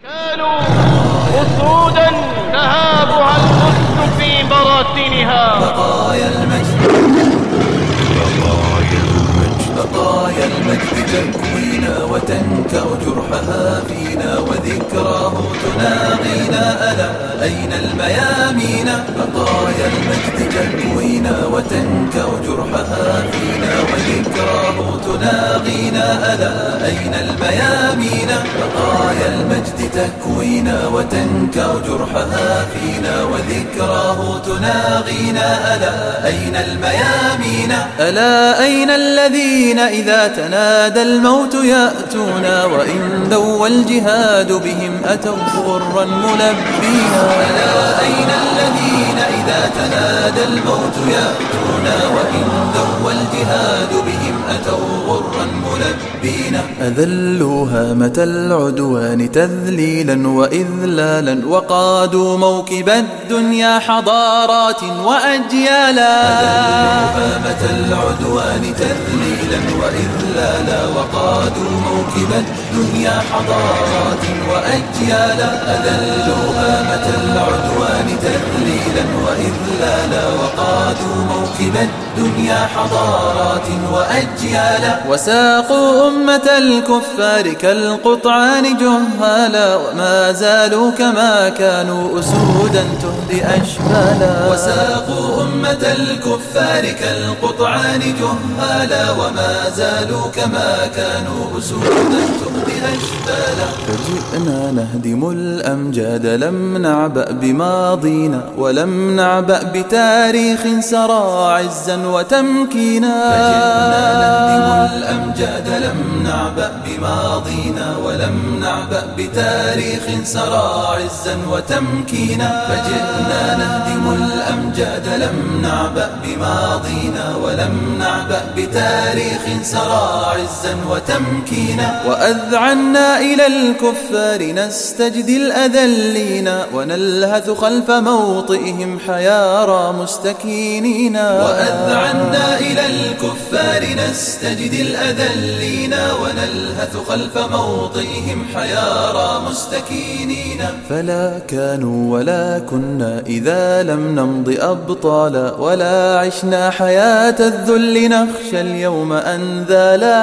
كانوا أسودا تهابها الأسد في براثنها. بقايا المجد بقايا المجد تكوينا وتنكأ جرحها فينا وذكراه تناغينا. ألا أين الميامين؟ بقايا المجد تكوينا وتنكأ جرحها فينا وذكراه تناغينا. ألا أين الميامين؟ بقايا المجد تكوينا وتنكأ جرحها فينا وذكراه تناغينا. ألا أين الميامين؟ ألا أين الذين إذا تنادى الموت يأتونا وإن دوى الجهاد بهم أتوا غرا ملبينا. ألا أين الذين إذا تنادى الموت يأتونا وإن دوى الجهاد بهم أتوا غرا ملبينا. أذلوا هامة العدوان تذليلا وإذلالا وقادوا موكب الدنيا حضارات وأجيالا. أذلوا هامة العدوان تذليلا وإذلالا وقادوا موكب الدنيا حضارات وأجيالا. أذلوا هامة العدوان تذليلا وإذلالا وقادوا موكب الدنيا حضارات وأجيالا. وساقوا أمة الكفار كالقطعان جهالا وما زالوا كما كانوا أسودا تهدي أشبالا. وساقوا أمة الكفار كالقطعان جهالا وما زالوا كما كانوا أسودا تهدي أشبالا. فجئنا نهدم الأمجاد لم نعبأ بماضينا ولم نعبأ بتاريخ سرى عزا وتمكينا. فجئنا نهدم الأمجاد لم نعبأ بماضينا ولم نعبأ بتاريخ سرى عزا وتمكينا. فجئنا نهدم الأمجاد لم نعبأ بماضينا ولم نعبأ بتاريخ سرى عزا وتمكينا. وأذعنا إلى الكفار نستجدي الأذلين ونلهث خلف موطئهم حيارى مستكينين. وأذعنا إلى الكفار نستجدي الأذلين ونلهث خلف موطئهم حيارى مستكينين. فلا كانوا ولا كنا إذا لم نمض أبطالا ولا عشنا حياة الذل نخشى اليوم أنذالا.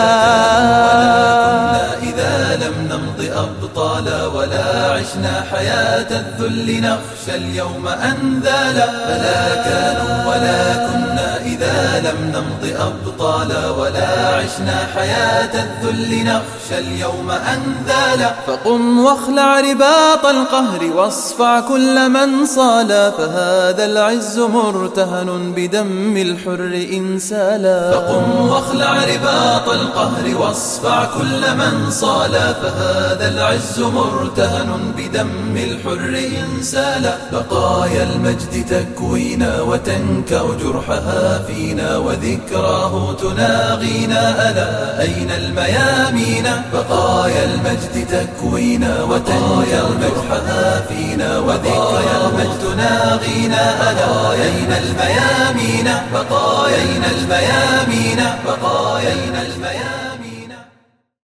إذا لم نمض أبطالا ولا عشنا حياة الذل نخشى اليوم أنذالا. فلا كانوا ولا كنا إذا لم نمض أبطالا ولا عشنا حياة الذل نخشى اليوم أنذالا. فقم واخلع رباط القهر واصفع كل من صالا فهذا العز مرتهن بدم الحر إنسالا. فقم واخلع رباط القهر واصفع كل من صالا فهذا العز مرتهن بدم الحر إنسالا. بقايا المجد تكوينا وتنكأ جرحها فينا وذكراه تناغينا. ألا أين الميامين؟ بقايا المجد تكوينا وتنكأ جرحها فينا وذكراه تناغينا. ألا أين الميامين؟ بقايا الميامين؟ بقايا الميامين؟